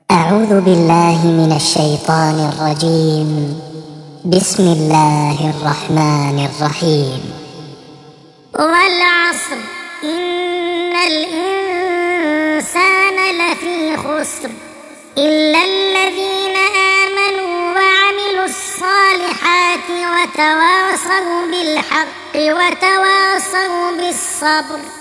أعوذ بالله من الشيطان الرجيم. بسم الله الرحمن الرحيم. والعصر إن الإنسان لفي خسر إلا الذين آمنوا وعملوا الصالحات وتواصوا بالحق وتواصوا بالصبر.